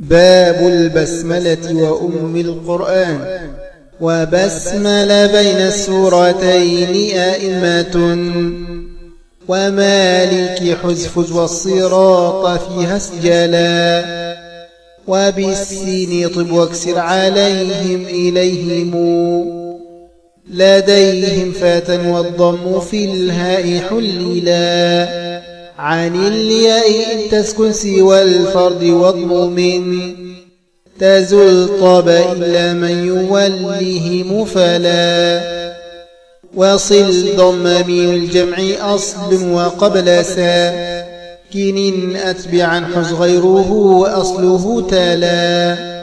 باب البسملة وأم القرآن. وبسمل بين السورتين أئمة، ومالك حذف والصراط فيها اسجلا، وبالسين طب واكسر عليهم إليهم، لديهم فاتا والضم في الهاء حللا، عن الياء إن تسكن سوى الفرد واضمم، تزل طب إلا من يولهم فلا، وصل ضم من الجمع أصل وقبل ساكن أتبعا حز غيره أصله تلا.